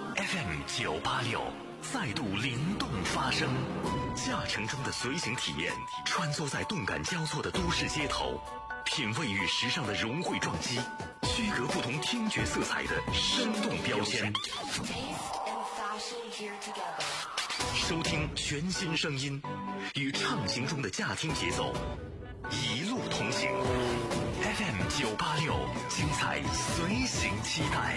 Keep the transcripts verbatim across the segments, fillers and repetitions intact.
F M 九八六再度灵动发声，驾乘中的随行体验，穿梭在动感交错的都市街头，品味与时尚的融汇撞击，区隔不同听觉色彩的生动标签。收听全新声音，与畅行中的驾听节奏，一路同行。F M 九八六，精彩随行期待。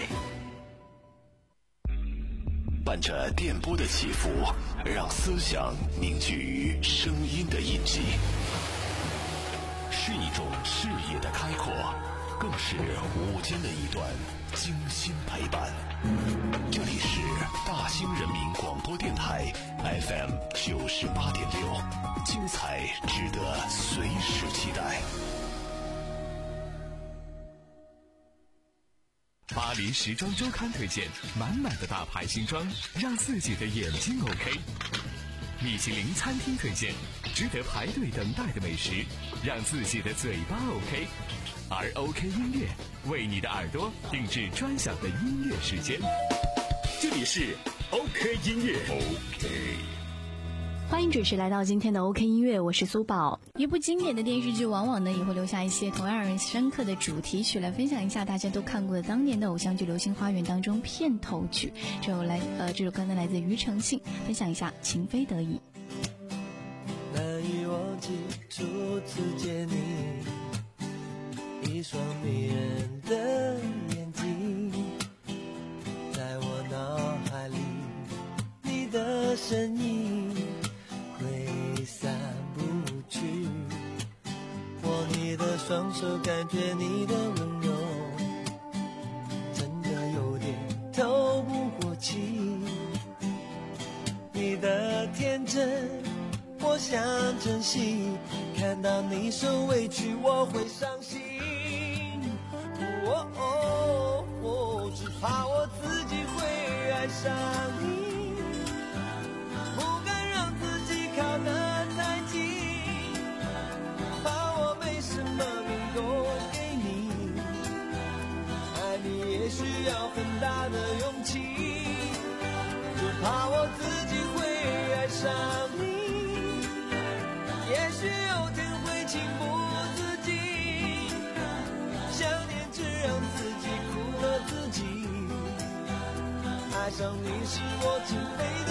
伴着电波的起伏，让思想凝聚于声音的印记，是一种视野的开阔，更是午间的一段精心陪伴。这里是大兴人民广播电台 F M 九十八点六，精彩值得随时期待。 巴黎时装周刊推荐满满的大牌新装，让自己的眼睛 OK。米其林餐厅推荐值得排队等待的美食，让自己的嘴巴 OK。而 OK 音乐为你的耳朵定制专享的音乐时间。这里是 OK 音乐 OK。 欢迎准时来到今天的 OK 音乐，我是苏宝。 一部经典的电视剧往往呢也会留下一些同样让人深刻的主题曲，来分享一下大家都看过的当年的偶像剧《流星花园》当中片头曲。这首来呃这首歌呢来自庾澄庆，分享一下《情非得已》。 难以忘记初次见你，一双迷人的眼睛，在我脑海里，你的身影挥散不去，握你的双手，感觉你的温柔，真的有点透不过气。你的天真我想珍惜，看到你受委屈我会伤心。哦哦哦，只怕我自己会爱上你，不敢让自己靠得太近，怕我没什么能够给你，爱你也需要很大的勇气，只怕我自己会爱上你，也许有天会情不自禁，想念只让自己苦了自己，爱上你是我情非得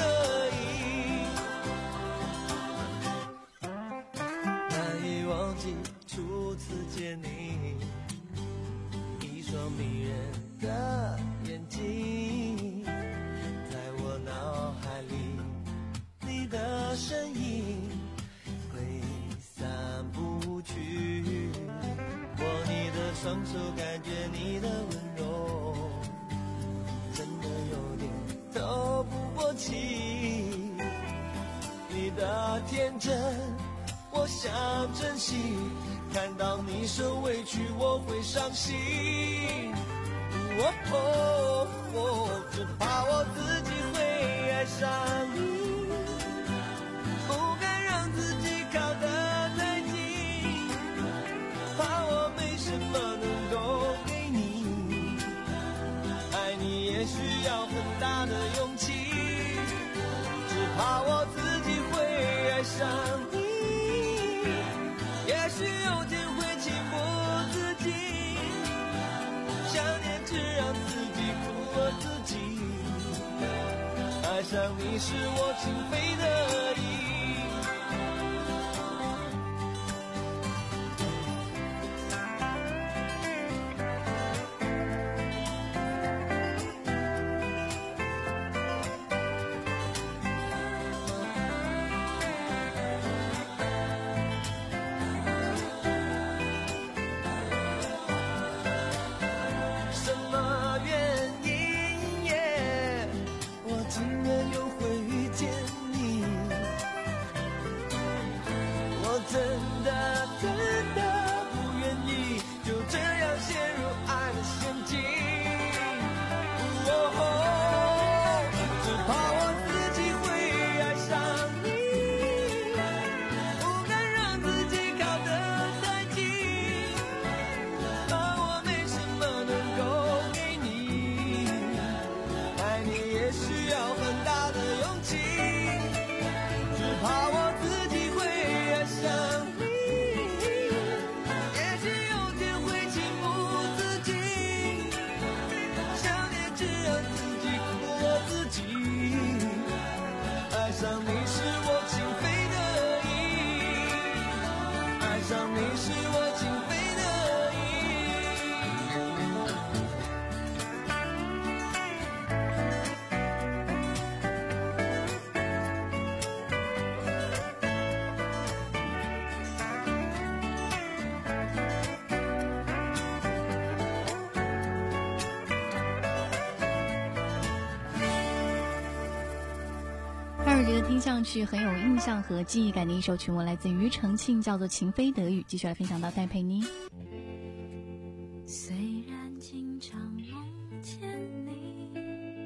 已。难以忘记初次见你，一双迷人的眼睛，在我脑海里，你的身影挥散不去，握你的双手，感觉你的温柔，真的有点透不过气。你的天真我想珍惜，看到你受委屈我会伤心。哦哦哦，只怕我自己会爱上你，不敢让自己靠得太近，怕我没什么能够给你，爱你也需要很大的勇气，只怕我自己会爱上你，也许有天会情不自禁，想念只让自己苦了自己，爱上你是我情非得已。 是我情非得已。 二儿觉得听上去很有印象和记忆感的一首曲目，来自庾澄庆，叫做《情非得已》。继续来分享到戴佩妮。 虽然经常梦见你，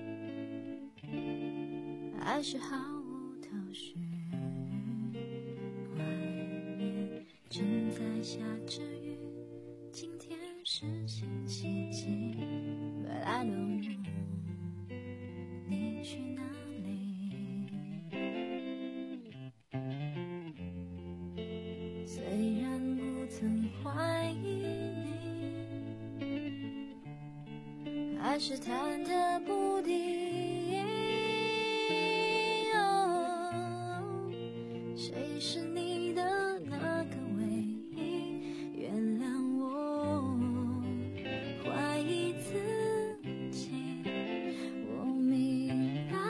还是毫无头绪。外面正在下着雨，今天是星期几 But I don't know 你去哪里。虽然不曾怀疑你，还是忐忑不定。哦，谁是你的那个唯一？原谅我怀疑自己。我明白，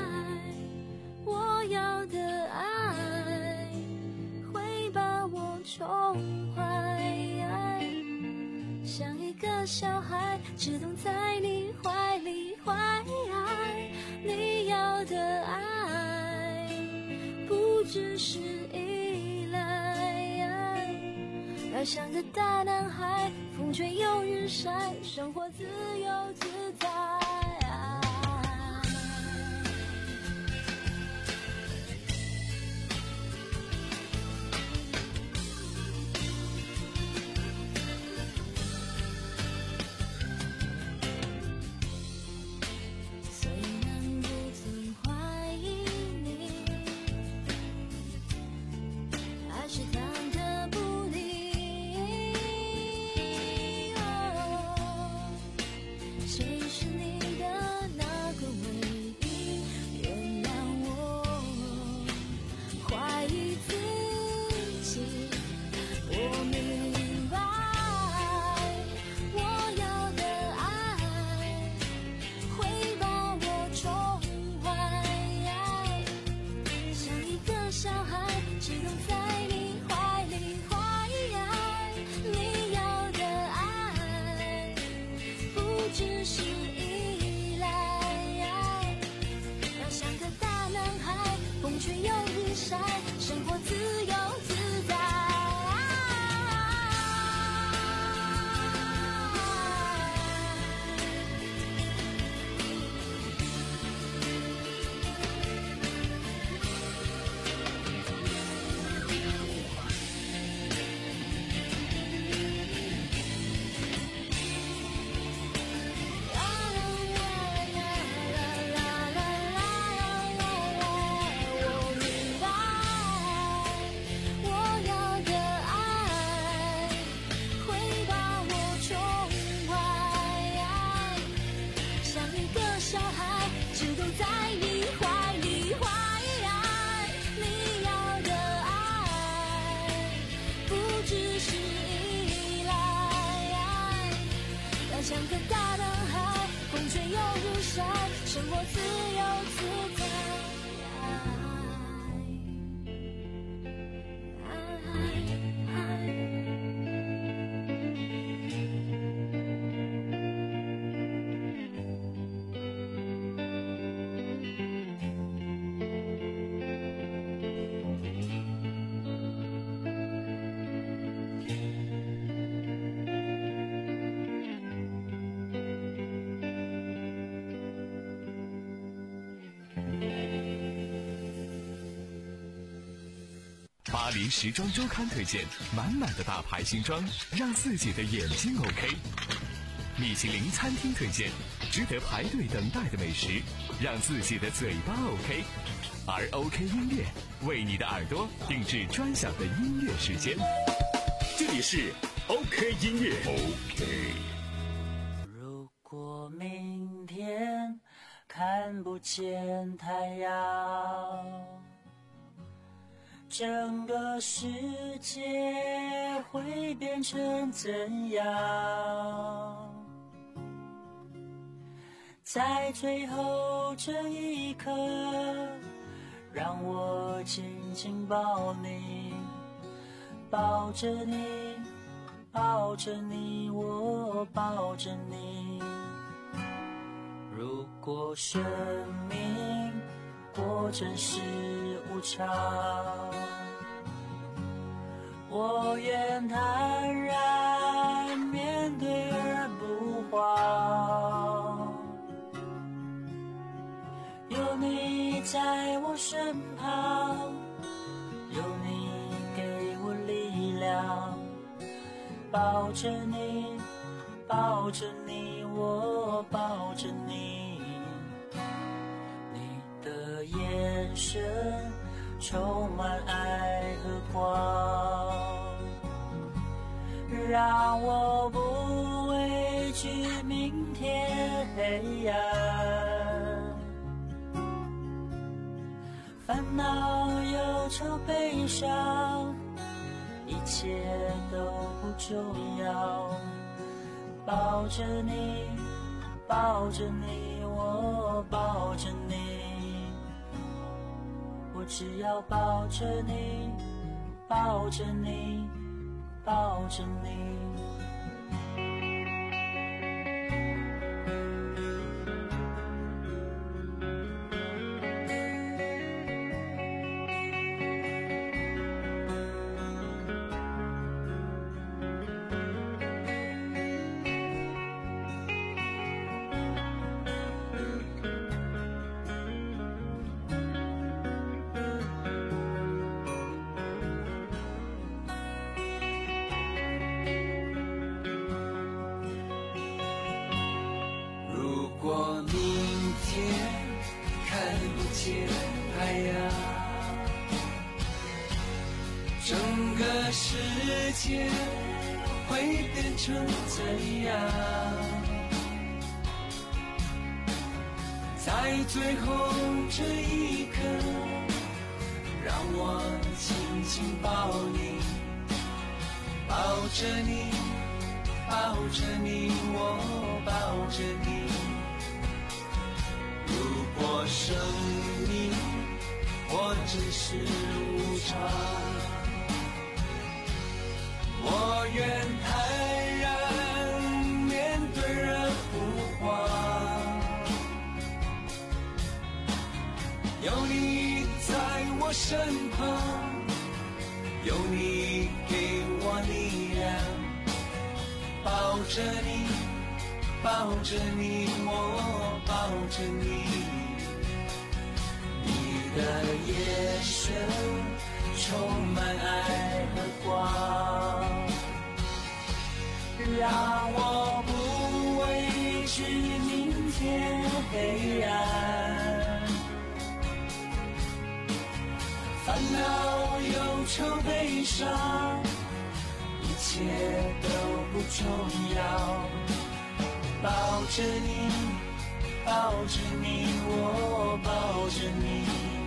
我要的爱会把我宠坏，像一个小孩只懂在你怀里怀。你要的爱不只是依赖，要像个大男孩，风吹又日晒，生活自由自在。虽然不曾怀疑你，还是忐忑不定。哦，谁是你的那个唯一？原谅我怀疑自己。我明白，我要的爱会把我宠坏，像一个小孩只懂在你怀里怀。你要的爱不只是依赖，要像个大男孩，风吹又日晒，生活自由自在。我明白，我要的爱会把我宠坏，像一个小孩只懂在你怀里怀。你要的爱不只是依赖，要像个大男孩，风吹又日晒，生活自由自在。 巴黎时装周刊推荐满满的大牌新装，让自己的眼睛 OK。米其林餐厅推荐值得排队等待的美食，让自己的嘴巴 OK。而 OK 音乐为你的耳朵定制专享的音乐时间。这里是 OK 音乐 OK。 如果明天看不见太阳， 整个世界会变成怎样？在最后这一刻，让我紧紧抱你，抱着你，抱着你，我抱着你。如果生命果真是无常，我愿坦然面对而不慌。有你在我身旁，有你给我力量，抱着你，抱着你，我抱着你。你的眼神充满爱和光，让我不畏惧明天黑暗。烦恼、忧愁、悲伤，一切都不重要。抱着你，抱着你，我抱着你，我只要抱着你，抱着你，抱着你。太阳，整个世界会变成怎样？在最后这一刻，让我紧紧抱你，抱着你，抱着你，我抱着你。如果生命或真是无常，我愿坦然面对而不慌。有你在我身旁，有你给我力量，抱着你，抱着你，我抱着你。你的眼神充满爱和光，让我不畏惧明天黑暗。烦恼、忧愁、悲伤，一切都不重要。抱着你，抱着你，我抱着你，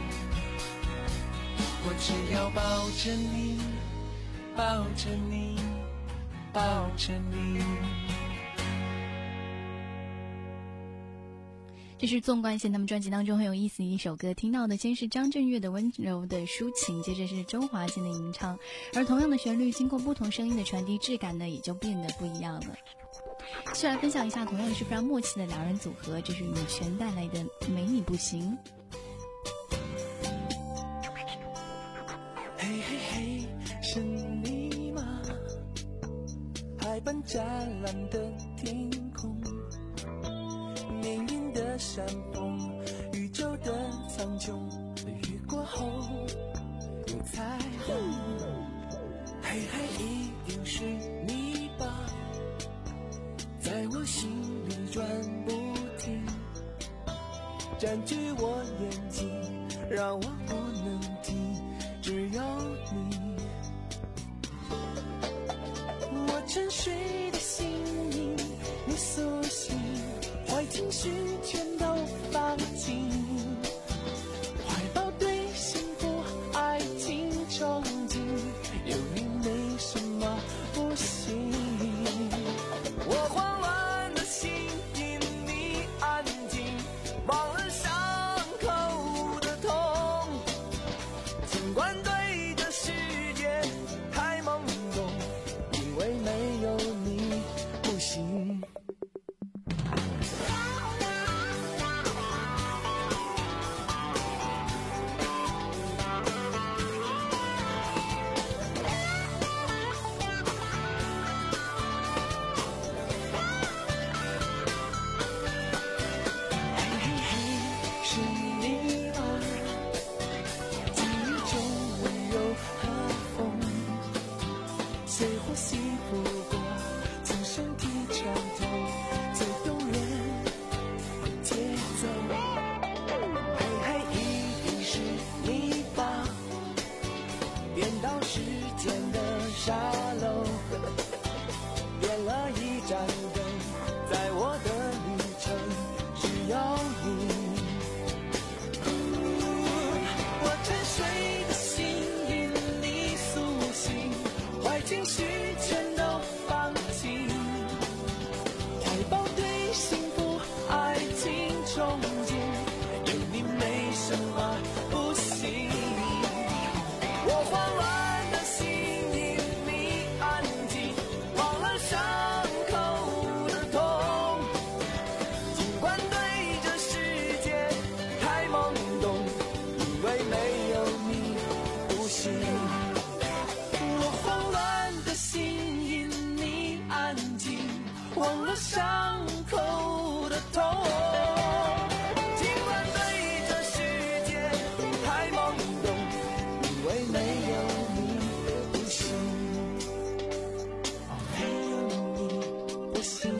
我只要抱着你，抱着你，抱着你。 这是纵贯线他们专辑当中很有意思的一首歌，听到的先是张震岳的温柔的抒情，接着是周华健的吟唱，而同样的旋律经过不同声音的传递，质感呢也就变得不一样了。继续来分享一下同样是非常默契的两人组合，这是羽泉带来的没你不行。 嘿嘿嘿，是你吗？海般湛蓝的天空，命运的山峰，宇宙的苍穹，雨过后有彩虹。嘿嘿，一定是你吧，在我心里转不停，占据我眼睛，让我不能停，只有你。我沉睡的心灵，你苏醒，坏情绪全都放晴，怀抱对幸福爱情憧憧憬，有你没什么不行。我慌乱的心因你安静，忘了伤口的痛。尽管对这世界太懵懂，以为没有你不行。我慌乱的心因你安静，忘了伤口的痛。尽管对这世界太懵懂，以为没有你不行。哦，没有你不行，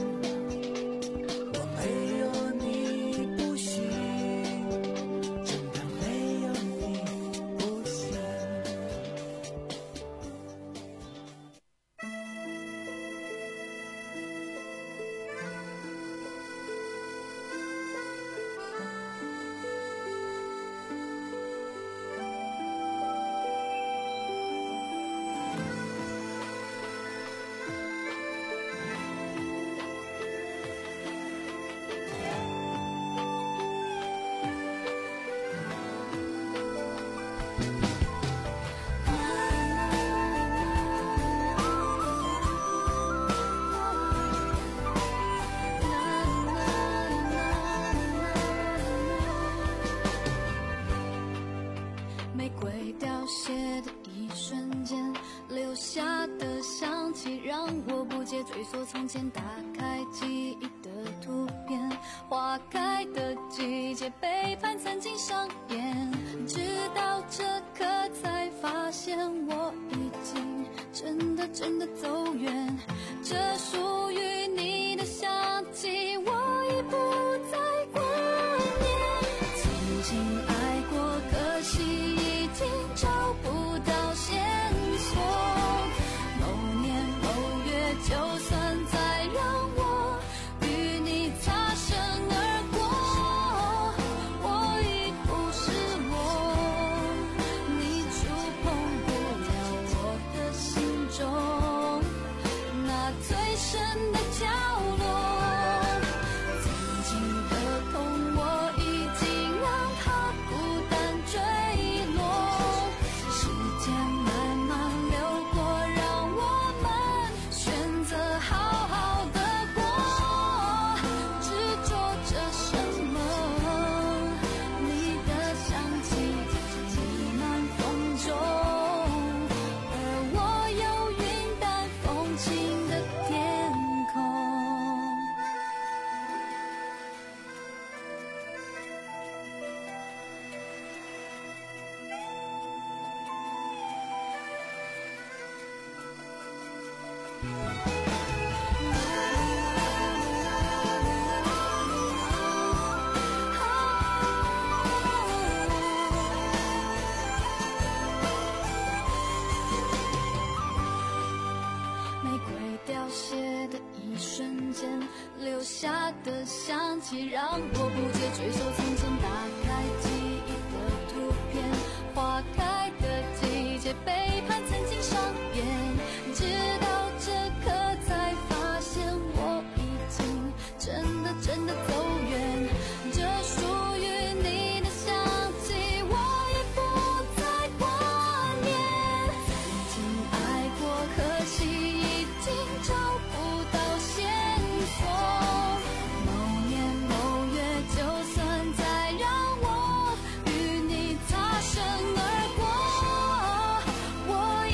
我没有你不行，真的没有你不行。 玫瑰凋谢的一瞬间，留下的香气让我不解追溯从前，打开记忆的图片，花开的季节，背叛曾经上演，直到这刻才发现我已经真的真的走远，这属于你的香气我已不再挂念，曾经爱过可惜已经找不到线索，某年某月就算再让我与你擦身而过，我已不是我，你触碰不了我的心中那最深的角落，曾经的痛我已经让它孤单坠落，时间慢慢流过，让我们选择好好的过，执着着什么？你的香气弥漫风中，而我有云淡风轻的天空。玫瑰凋谢的一瞬间，留下的香气让我不解追溯从前，打开记忆的图片，花开的季节，背叛曾经上演，直到这刻才发现我已经真的真的走远，这属于你的香气我已不再挂念，曾经爱过可惜已经找不到线索，某年某月就算再让我与你擦身而过，我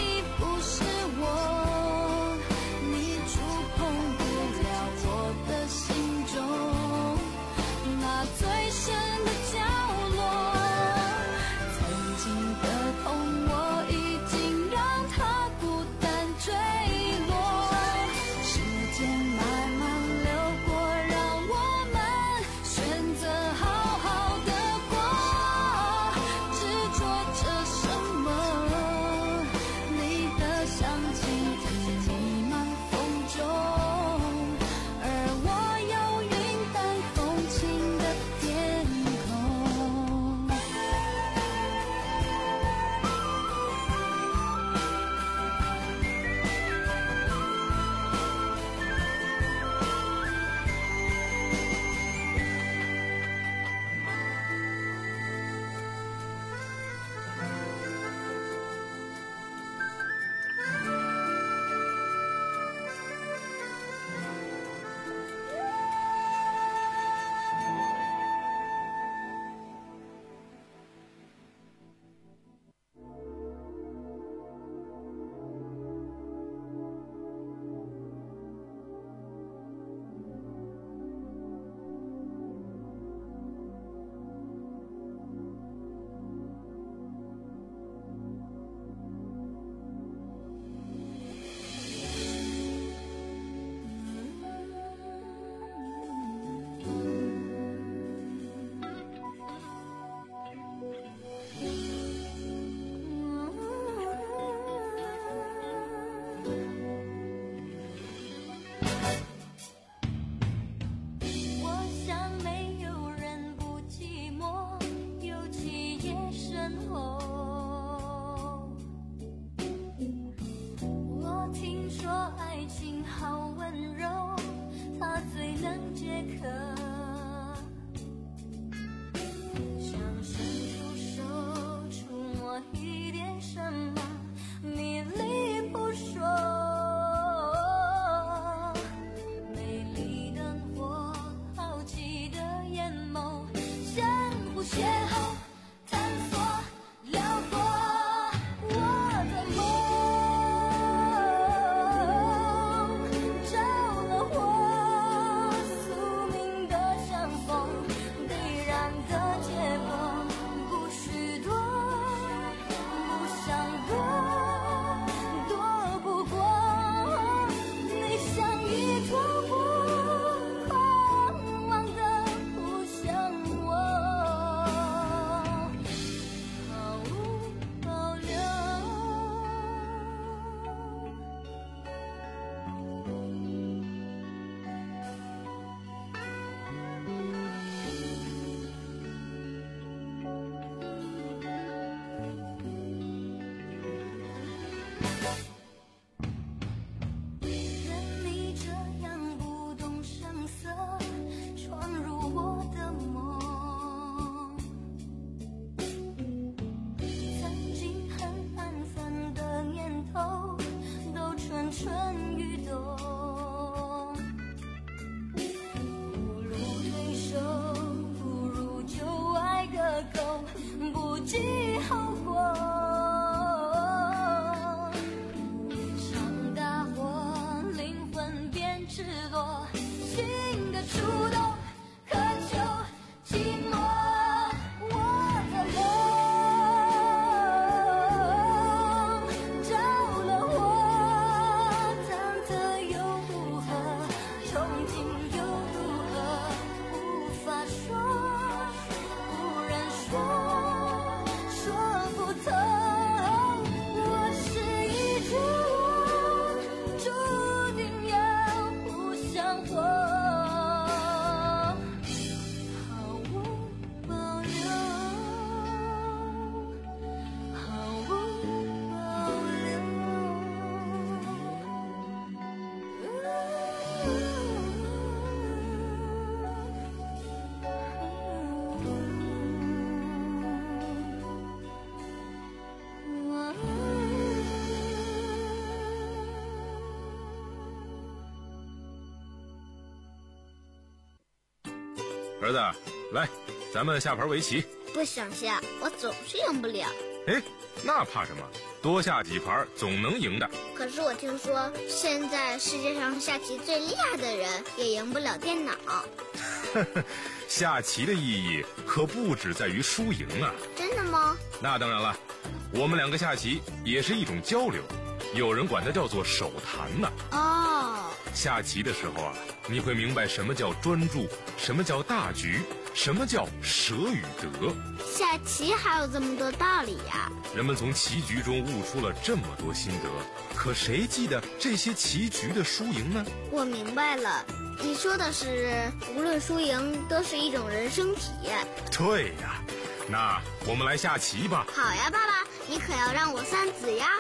儿子，来，咱们下盘围棋。 不想下，我总是赢不了。 哎，那怕什么？多下几盘总能赢的。 可是我听说，现在世界上下棋最厉害的人也赢不了电脑。 下棋的意义可不只在于输赢啊。 真的吗？ 那当然了，我们两个下棋也是一种交流，有人管它叫做手谈呢。 哦， 下棋的时候啊，你会明白什么叫专注，什么叫大局，什么叫舍与得。 下棋还有这么多道理呀！ 人们从棋局中悟出了这么多心得，可谁记得这些棋局的输赢呢？ 我明白了，你说的是无论输赢都是一种人生体验。 对呀，那我们来下棋吧。 好呀，爸爸，你可要让我三子呀。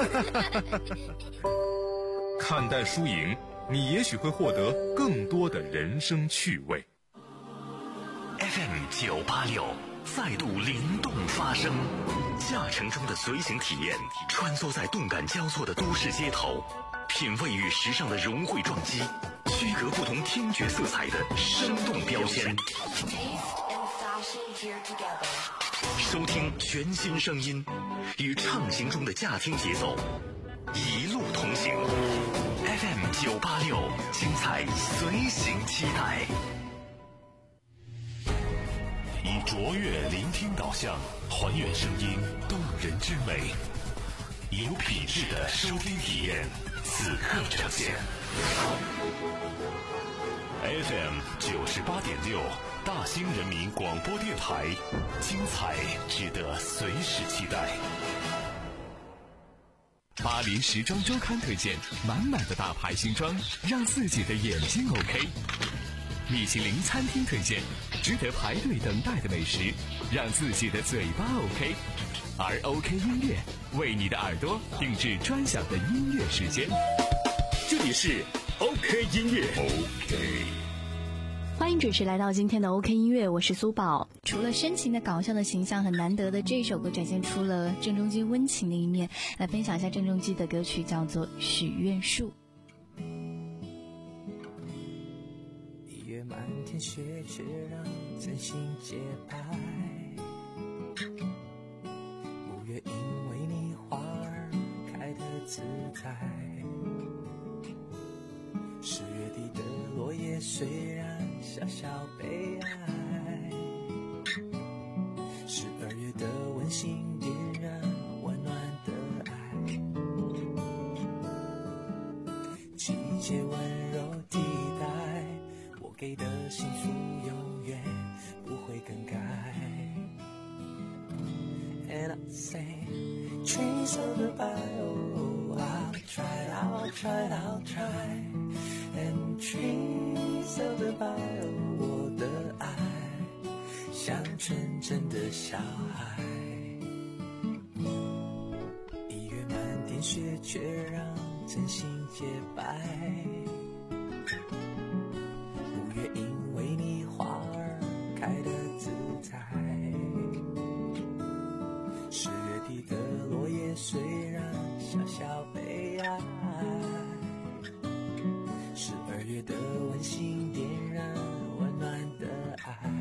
看淡输赢，你也许会获得更多的人生趣味。 F M 九八六再度灵动发声，驾乘中的随行体验，穿梭在动感交错的都市街头，品味与时尚的融汇撞击，区隔不同听觉色彩的生动标签。收听全新声音，与畅行中的驾听节奏，一路同行。F M 九八六，精彩随行期待。 以卓越聆听导向，还原声音动人之美，有品质的收听体验，此刻呈现。F M 九十八点六，大兴人民广播电台，精彩值得随时期待。 巴黎时装周刊推荐，满满的大牌新装，让自己的眼睛 OK。米其林餐厅推荐，值得排队等待的美食，让自己的嘴巴 OK。而 OK 音乐为你的耳朵定制专享的音乐时间。 这里是 OK 音乐 OK。 欢迎准时来到今天的 OK 音乐，我是苏宝。 除了深情的搞笑的形象，很难得的这首歌展现出了郑中基温情的一面。来分享一下郑中基的歌曲，叫做《许愿树》。 一月满天雪，却让真心节拍。五月因为你花儿开得自在。十月底的落叶虽然小小悲哀，十二月的温馨点燃温暖的爱，季节温柔替代我给的幸福，永远不会更改。 And I say trees of the bio, I'll try, I'll try, I'll try. And trees of the bio, 我的爱像纯真的小孩。一月满天雪，却让真心洁白。五月因为你花儿开得自在。十月底的落叶虽然小小悲哀，十二月的温馨点燃温暖的爱，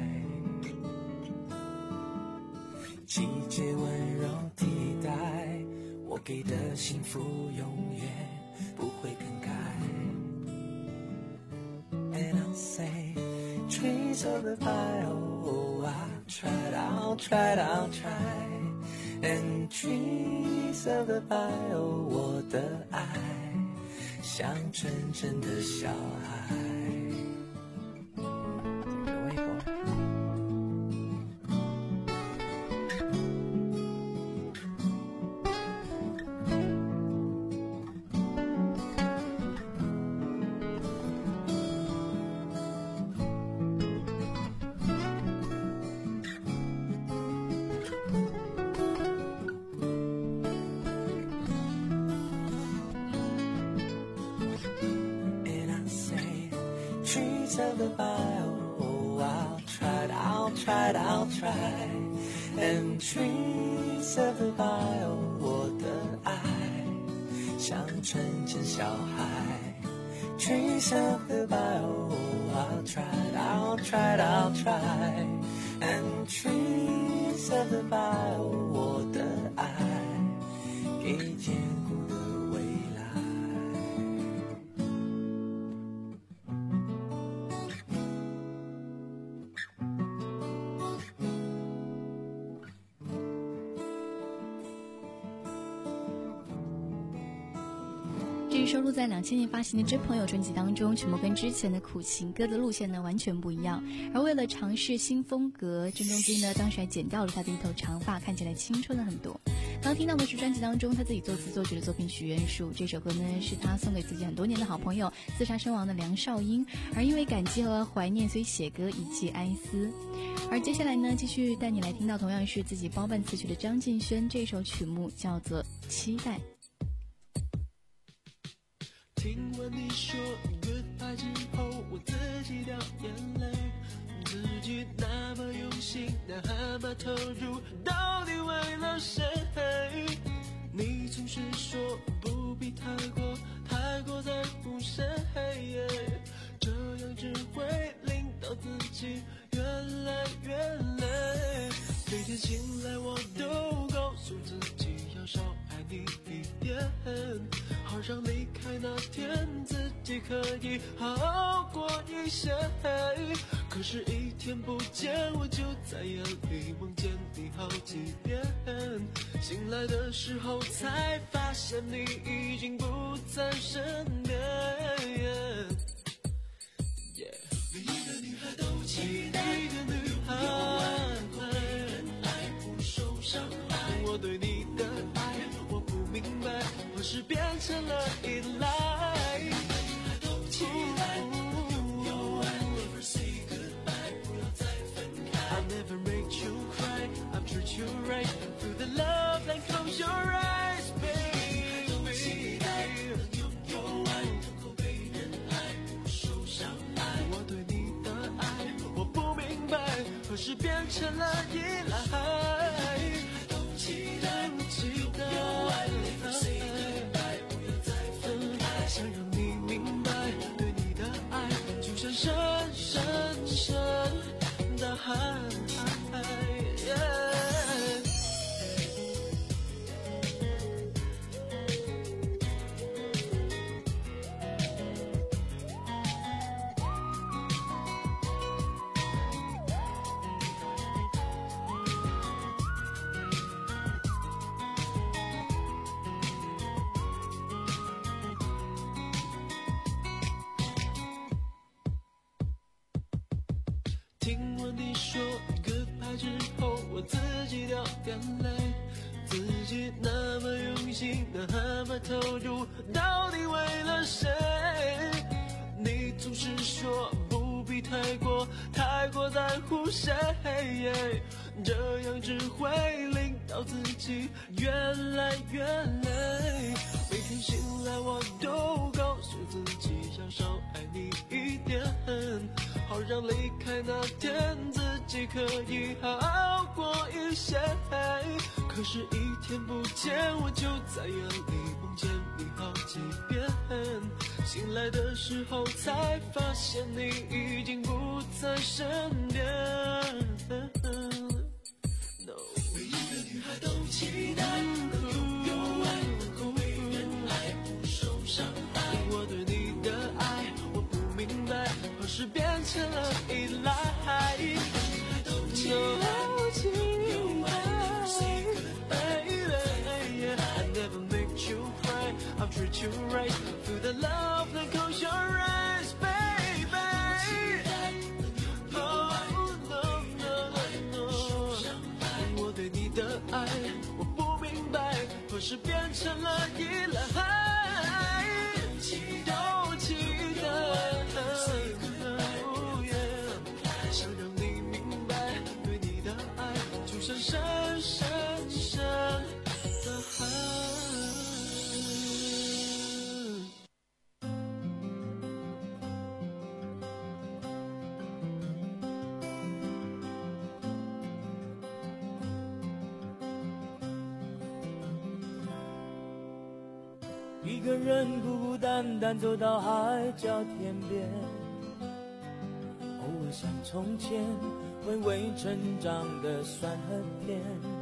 季节温柔替代我给的幸福，永远不会更改。And I'll say trees of the bio, I'll try, I'll try, I'll try. And trees of the bio, 我的爱像纯真的小孩。Trees of the bio, I'll try, I'll try, I'll try. And trees of the bio, 我的爱像纯真小孩。Trees of the bio, I'll try it, I'll try it, I'll try and trees of the 把我的爱给坚固的未来。 这收录在两千年发行的《真朋友》专辑当中，曲目跟之前的苦情歌的路线呢完全不一样。而为了尝试新风格，郑中基呢当时还剪掉了他的一头长发，看起来青春了很多。刚听到的是专辑当中他自己作词作曲的作品《许愿树》，这首歌呢是他送给自己很多年的好朋友自杀身亡的梁少英，而因为感激和怀念，所以写歌以寄哀思。而接下来呢，继续带你来听到同样是自己包办词曲的张敬轩，这首曲目叫做《期待》。 听完你说 goodbye 之后，我自己掉眼泪，自己那么用心，那么投入，到底为了谁？你总是说不必太过太过在乎谁，这样只会令到自己越来越累。每天醒来我都告诉自己要少爱你一点，好让离开那天自己可以好过一些。可是一天不见，我就在夜里梦见你好几遍，醒来的时候才发现你已经不在身边。每一个女孩都期待一个女孩爱不受伤害，我对你的爱我不明白，何时变成了依赖。期待有爱 never say goodbye， 不要再分开。I never make you cry， I treat you right through the love and close your eyes baby。 期待能拥有爱，能够被人爱不受伤害，我对你的爱我不明白，何时变成了依赖。期待期待有爱 never say goodbye， 不要再分开，想让你明白，对你的爱就像深深深的海。听完你说 goodbye 之后，我自己掉眼泪，自己那么用心，那么投入，到底为了谁？你总是说不必太过太过在乎谁，这样只会令到自己越来越累。每天醒来我都告诉自己要少爱你一点，好让离开那天自己可以好过一些。可是一天不见，我就在夜里梦见你好几遍，醒来的时候才发现你已经不在身边。 No， 每一个女孩都期待有爱能够被人爱不受伤害，我对你的爱我不明白，何时变成了依赖。都期待有爱 never say goodbye， I never make you cry， I'll treat you right through the love that close your eyes baby。 Oh no no no， 我对你的爱我不明白，何时变成了依赖。都期待想让你明白，对你的爱就像深深深的海。 一个人孤孤单单走到海角天边， 我想从前微微成长的酸和甜，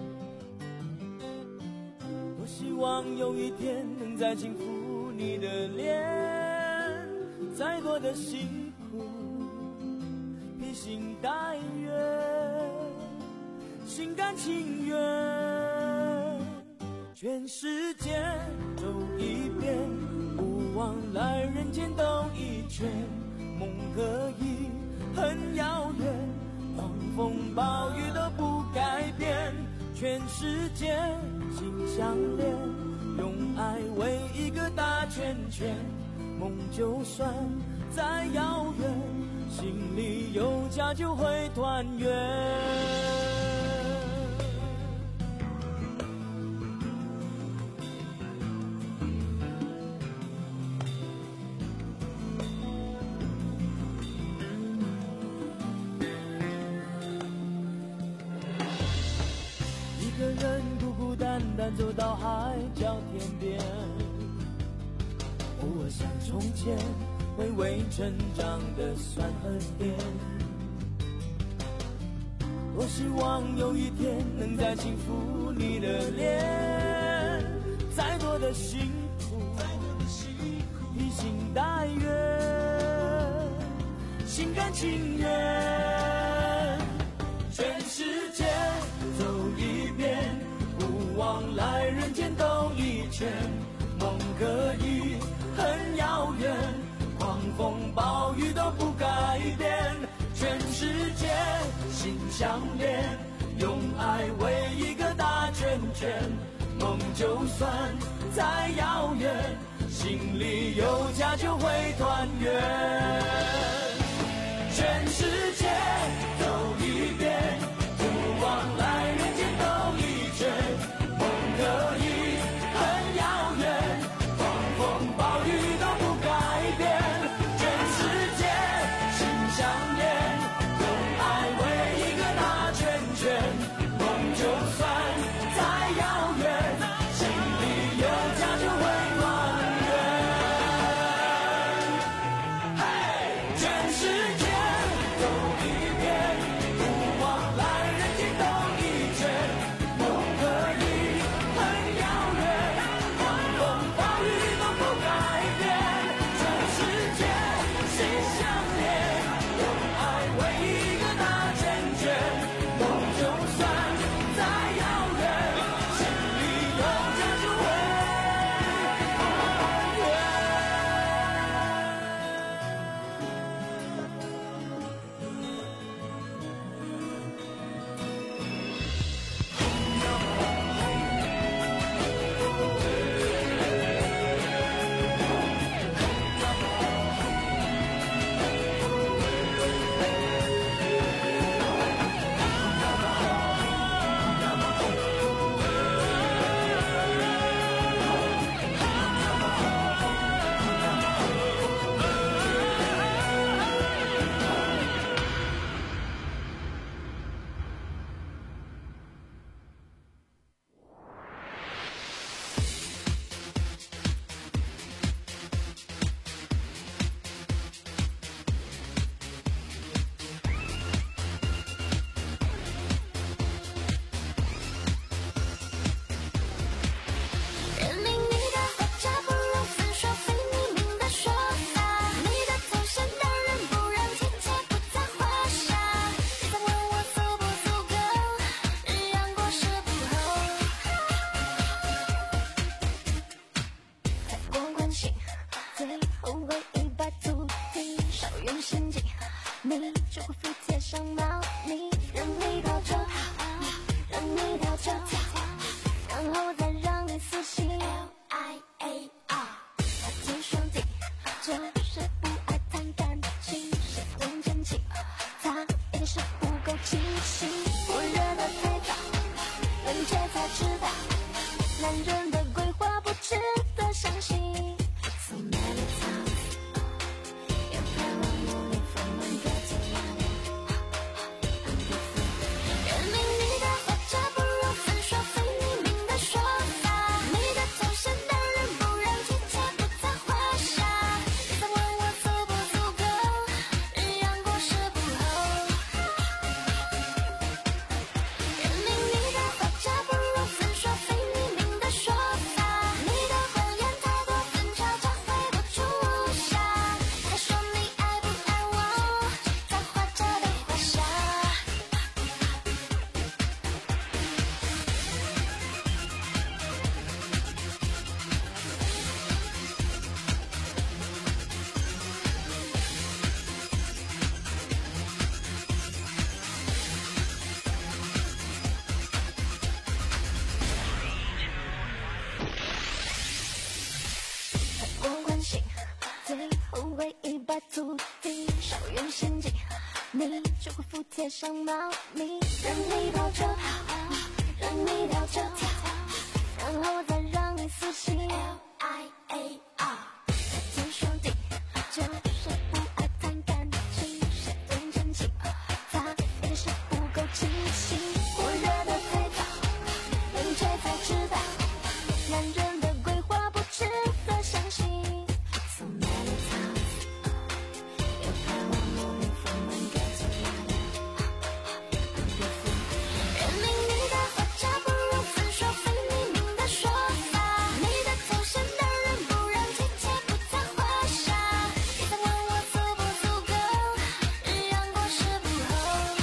多希望有一天能再轻抚你的脸，再多的辛苦披星戴月，心甘情愿，全世界走一遍，不枉来人间兜一圈，梦可以很遥远，狂风暴雨都不改变，全世界心相连，用爱围一个大圈圈，梦就算再遥远，心里有家就会团圆。一个人孤孤单单走到海角天边，我想从前微微成长的酸和甜，多希望有一天能再轻抚你的脸，再多的辛苦披星戴月，心甘情愿，全世界走一遍，不枉来人间兜一圈，梦可以很遥远，狂风暴雨都不改变，全世界心相连，用爱围一个大圈圈，梦就算再遥远，心里有家就会团圆，全世界走一遍，不枉来人间兜一圈，梦可以很遥远，狂风暴雨都不改变，全世界心相连，用爱围一个大圈圈，梦就算再遥远，心里有家就会团圆，全世界走一遍，不枉来人间兜一圈，梦可以很遥远，狂风暴雨都不改变，全世界心相连，用爱围一个大圈圈，梦就算再遥远，心里有家就会团圆。 认明你的活着不如分说非匿名的说法，你的头衔当然不让亲切不在话下，你在问我足不足够，日阳过时不候，太过关心，最后会一败涂地，稍远心机，你就会服贴上毛，你让你抱着，让你跳着，然后再让你死心。L I A R， 他天双地，就是不爱谈感情，谁能真情？他一定是不够清醒。我热得太早，冷却才知道，男人的鬼话不值得相信。So many times， 也盼望努力分温热情压力。认明你的活着不如分说非匿名的说法，你的头衔当然不让亲切不在话下，你在问我足不足够，日阳过时不候， 足底，稍远陷阱，你就会服贴上猫腻，让你抱着跑，让你跳着跳，然后再让你苏醒。L I A R， 天说地就是不爱谈感情，谁人真情，他一定是不够清醒。火热的沸腾，冷却才知道，男人的鬼话不值得相信。So many times， 有盼望某日我们该做哪里？人命你的话假不如自说非匿名的说法，你的头衔当然不让体贴不在话下。你在问我足不足够，让过是不候。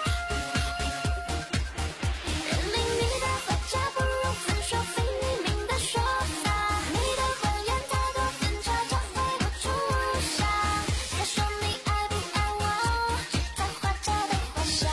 人命你的话假不如自说非匿名的说法，你的谎言太多分岔，找回不出下。他说你爱不爱我，在花家的花下。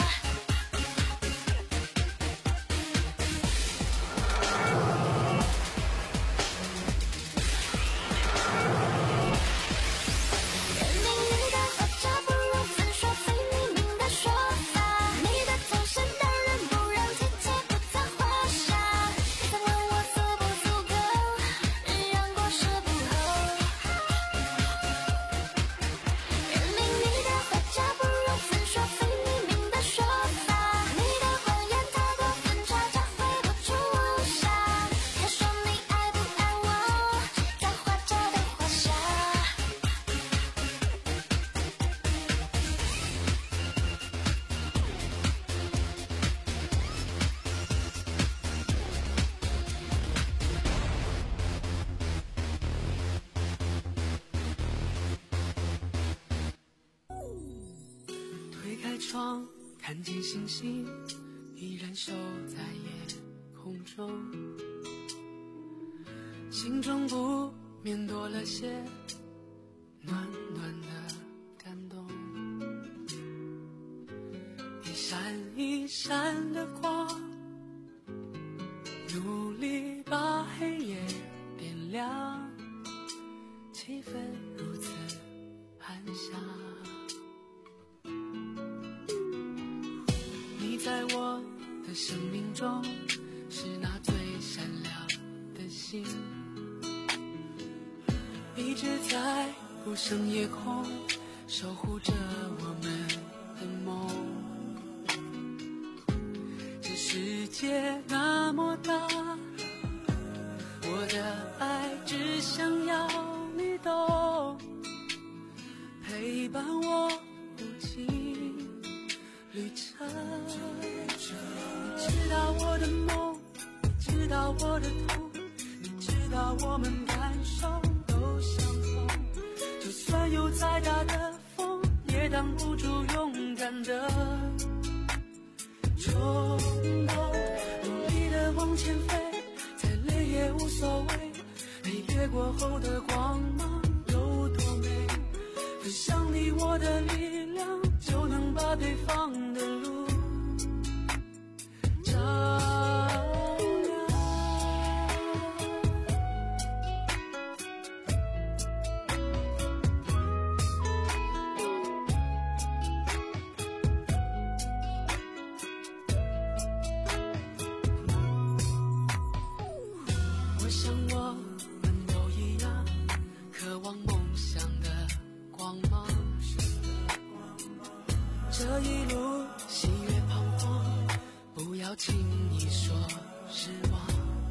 人命你的话假不如自说非匿名的说法，你的头衔当然不让体贴不在话下。你在问我足不足够，让过是不候。人命你的话假不如自说非匿名的说法，你的谎言太多分岔，找回不出下。他说你爱不爱我，在花家的花下。 推开窗，看见星星依然守在夜空中，心中不免多了些暖暖的感动。一闪一闪的光，努力把黑夜点亮，气氛如此安详。你在我的生命中是那最闪亮的星，一直在不胜夜空守护着我们的梦。这世界那么大，我的爱只想要你懂，陪伴我无尽旅程。你知道我的梦，你知道我的痛，你知道我们感受都相同。就算有再大的风，也挡不住勇敢的冲动。努力的往前飞，再累也无所谓。黑夜过后的光芒有多美？分享你我的力量，就能把对方的路照亮。我想我们都一样，渴望梦想的光芒。这一路喜悦彷徨，不要轻易说失望。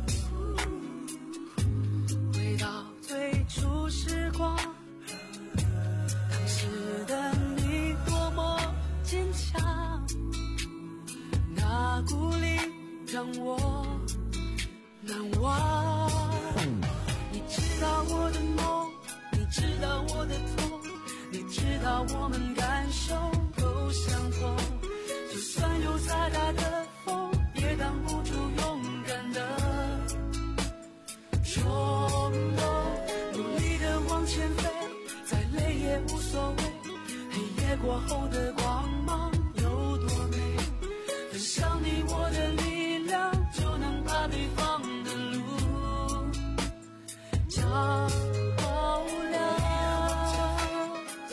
回到最初时光，当时的你多么坚强，那鼓励让我难忘。你知道我的梦，你知道我的痛，你知道我们感受都相同。就算有再大的风，也挡不住勇敢的冲动。努力的往前飞，再累也无所谓。黑夜过后的光芒有多美？分享你我的力量，就能把对方的路照亮。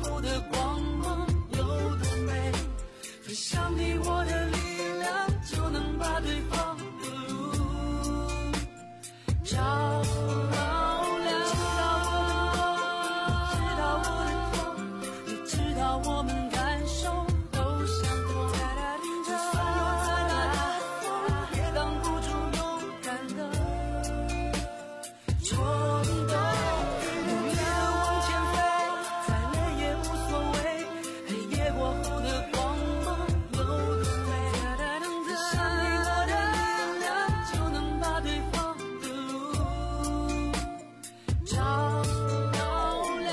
后的光芒有多美，分享你我的力量，就能把对方的路照亮。知道我们懂，也知道我们感受都相同。就算有再大的风，也挡不住勇敢的冲动。努力的往前飞，再累也无所谓，黑夜过后的光芒有多美。分享你我的力量，就能把对方的路照亮。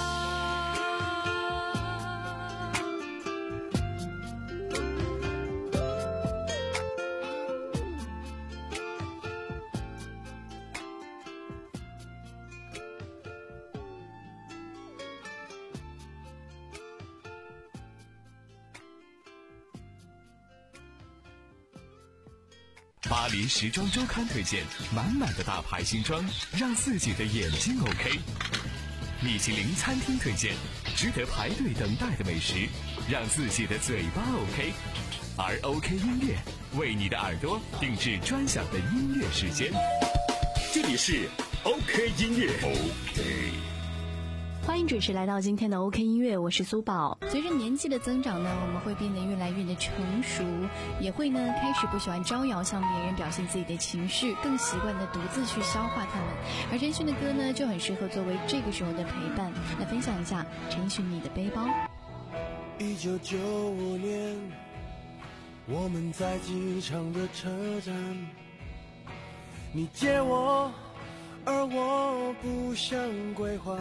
巴黎时装周刊推荐满满的大牌新装，让自己的眼睛 OK。米其林餐厅推荐值得排队等待的美食，让自己的嘴巴 OK。而 OK 音乐为你的耳朵定制专享的音乐时间。 这里是 OK 音乐 OK。 欢迎准时来到今天的 OK 音乐，我是苏宝。 随着年纪的增长呢，我们会变得越来越的成熟，也会呢开始不喜欢招摇向别人表现自己的情绪，更习惯的独自去消化它们。而陈奕迅的歌呢，就很适合作为这个时候的陪伴。来分享一下陈奕迅你的背包。 一九九五年，我们在机场的车站，你借我，而我不想归还。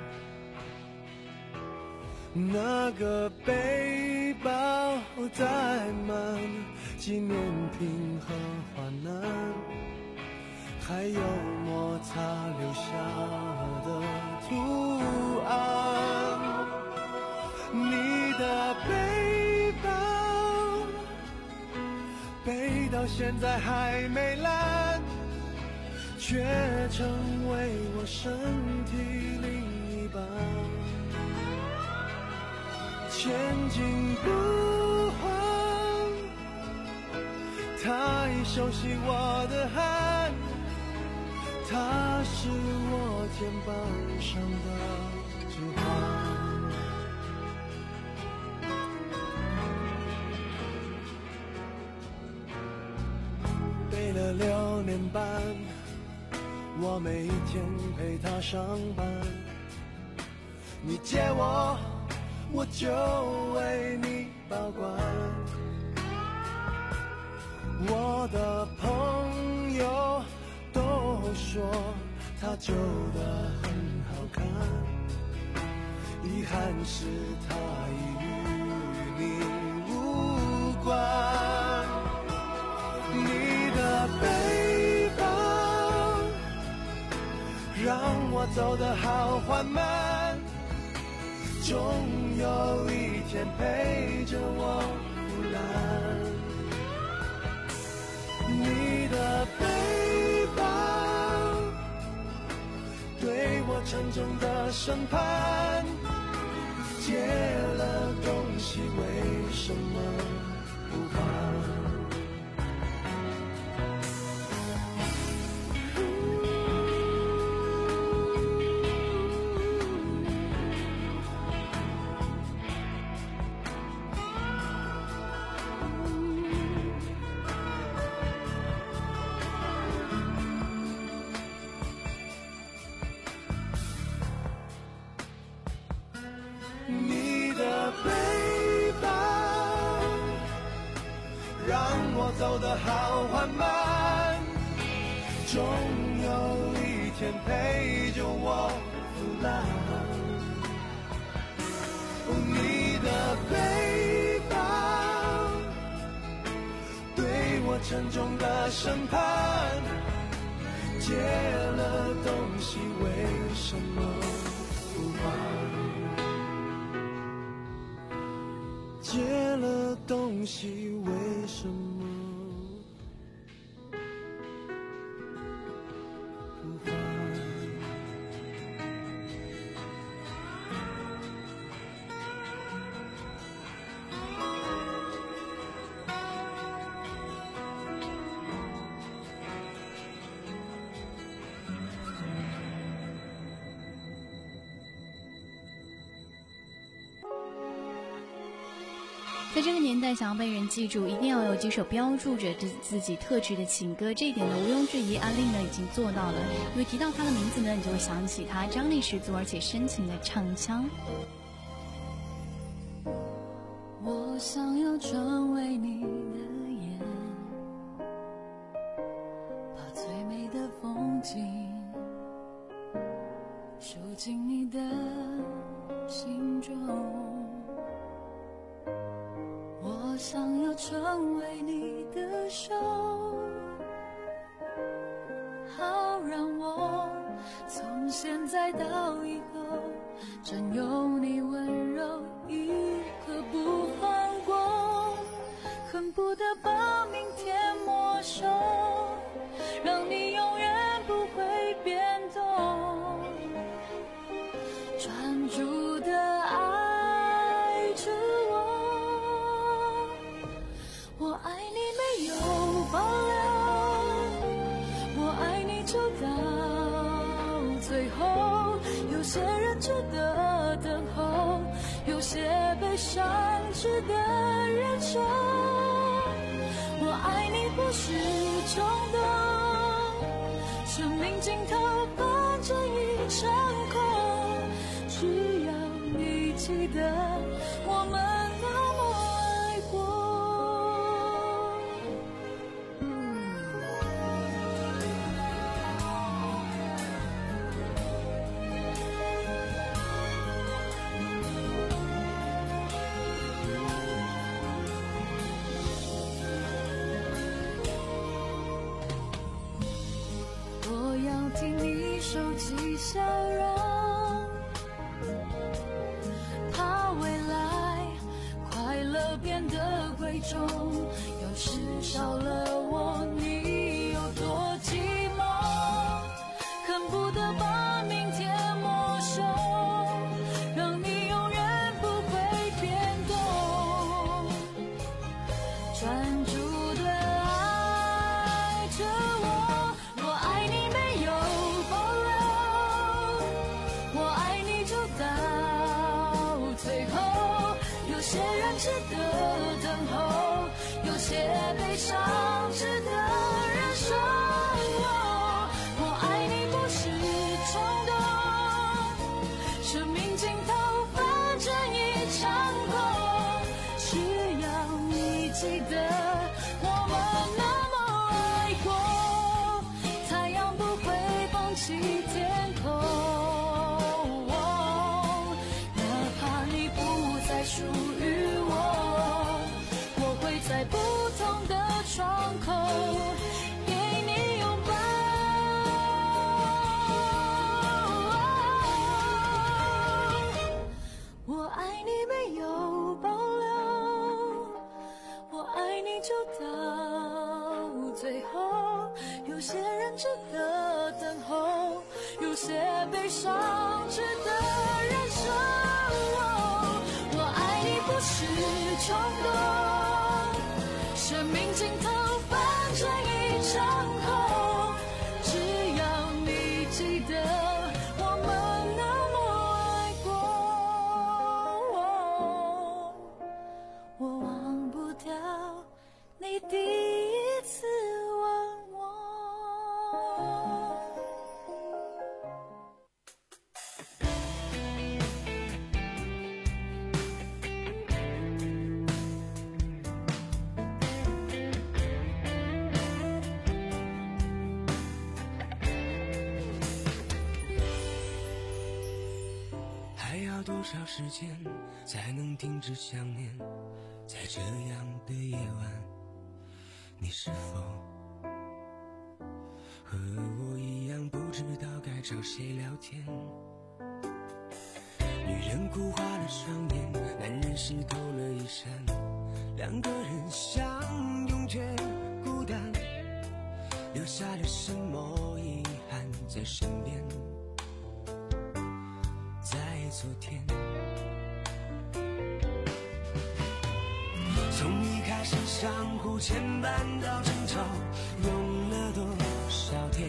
那个背包载满纪念品和患难，还有摩擦留下的图案。你的背包背到现在还没烂，却成为我身体另一半。前进不换，太熟悉我的汗，它是我肩膀上的指环。背了六年半，我每天陪他上班，你借我，我就为你保管。我的朋友都说他旧的很好看，遗憾是他已与你无关。你的背包让我走得好缓慢，终有一天陪着我腐烂。你的背包对我沉重的审判，借了东西为什么不还？你的背包让我走得好缓慢，终有一天陪着我腐烂。你的背包对我沉重的审判，借了东西为什么不还？借了东西为什么不还？ 在这个年代，想要被人记住，一定要有几首标注着自自己特质的情歌，这一点呢毋庸置疑，安利呢已经做到了。因为提到他的名字呢，你就会想起他张力十足而且深情的唱腔。 我想要成为你的眼，把最美的风景收进你的心中。我想要成为你的手，好让我从现在到以后占有你温柔一刻不放过，恨不得把明天没收，让你永远不会变动，专注的爱着我。我爱你没有保留，我爱你就到最后。有些人值得等候，有些悲伤值得忍受。我爱你不是冲动，生命尽头反正一场空，只要你记得我们那么爱过。我要听你收起笑容，怕未来快乐变得贵重，要是少了我你有多寂寞，恨不得把明天没收，让你永远不会变动，专注的爱着我。我爱你没有保留，我爱你就到最后。有些人值得等候，有些悲伤值得忍受。我爱你不是冲动，生命尽头反正一场空，只要你记得我们那么爱过，太阳不会放弃天空，哪怕你不再属于我，我会在不同的窗口给你拥抱。我爱你没有保留，我爱你就到最后。有些人值得等候，有些悲伤值得忍受。我爱你不是冲动，生命尽头反正一场空，只要你记得我们那么爱过，我忘不掉你第一次吻我。 还要多少时间才能停止想念？在这样的夜晚，你是否和我一样不知道该找谁聊天？女人哭花了双眼，男人湿透了衣衫，两个人相拥却孤单，留下了什么遗憾在身边？在昨天，从一开始相互牵绊到争吵，用了多少天？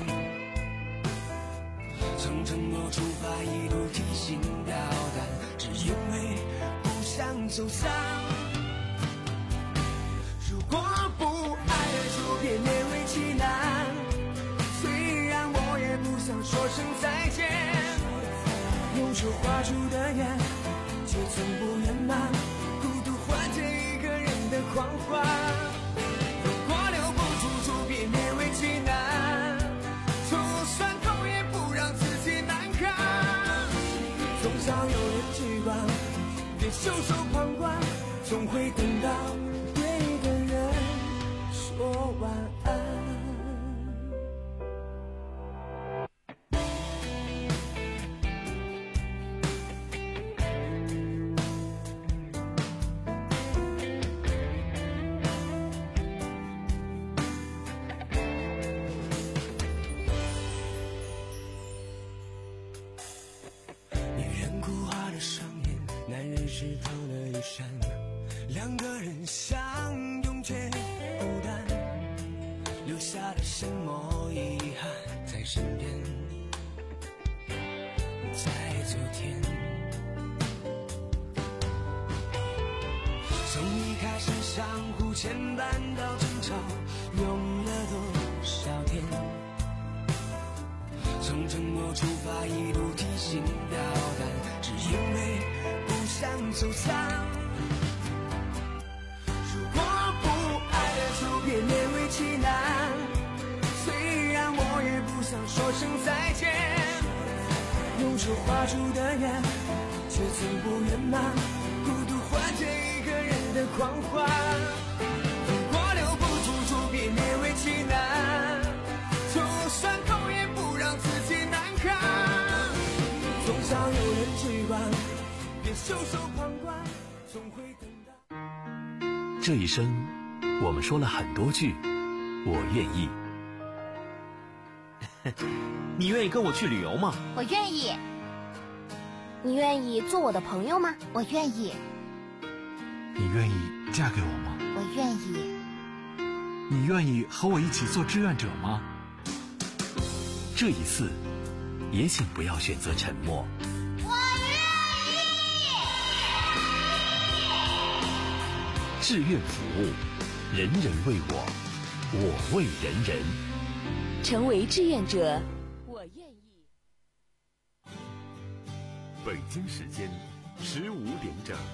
从承诺出发，一路提心吊胆，只因为不想走散。 声再见。用手画出的圆，却从不圆满，孤独换着一个人的狂欢。如果留不住，就别勉为其难，就算痛也不让自己难堪。总想有人去管，别袖手旁观，总会等到对的人说晚安。湿透了衣衫，两个人相拥却孤单，留下了什么遗憾在身边？在昨天，从一开始相互牵绊到争吵，用了多少天？从承诺出发，一路提心吊胆，只因为不想走散。如果不爱了，就别勉为其难。虽然我也不想说声再见，用手画出的圆，却从不圆满，孤独换着一个人的狂欢。如果留不住，就别勉为其难，就算痛也不让自己难堪。总想有人去管，别袖手旁观，总会等到。 这一生，我们说了很多句我愿意。 你愿意跟我去旅游吗？ 我愿意。你愿意做我的朋友吗？我愿意。 你愿意嫁给我吗？ 我愿意。 你愿意和我一起做志愿者吗？ 这一次，也请不要选择沉默。 我愿意。 志愿服务，人人为我，我为人人。 成为志愿者，我愿意。 北京时间十五点整。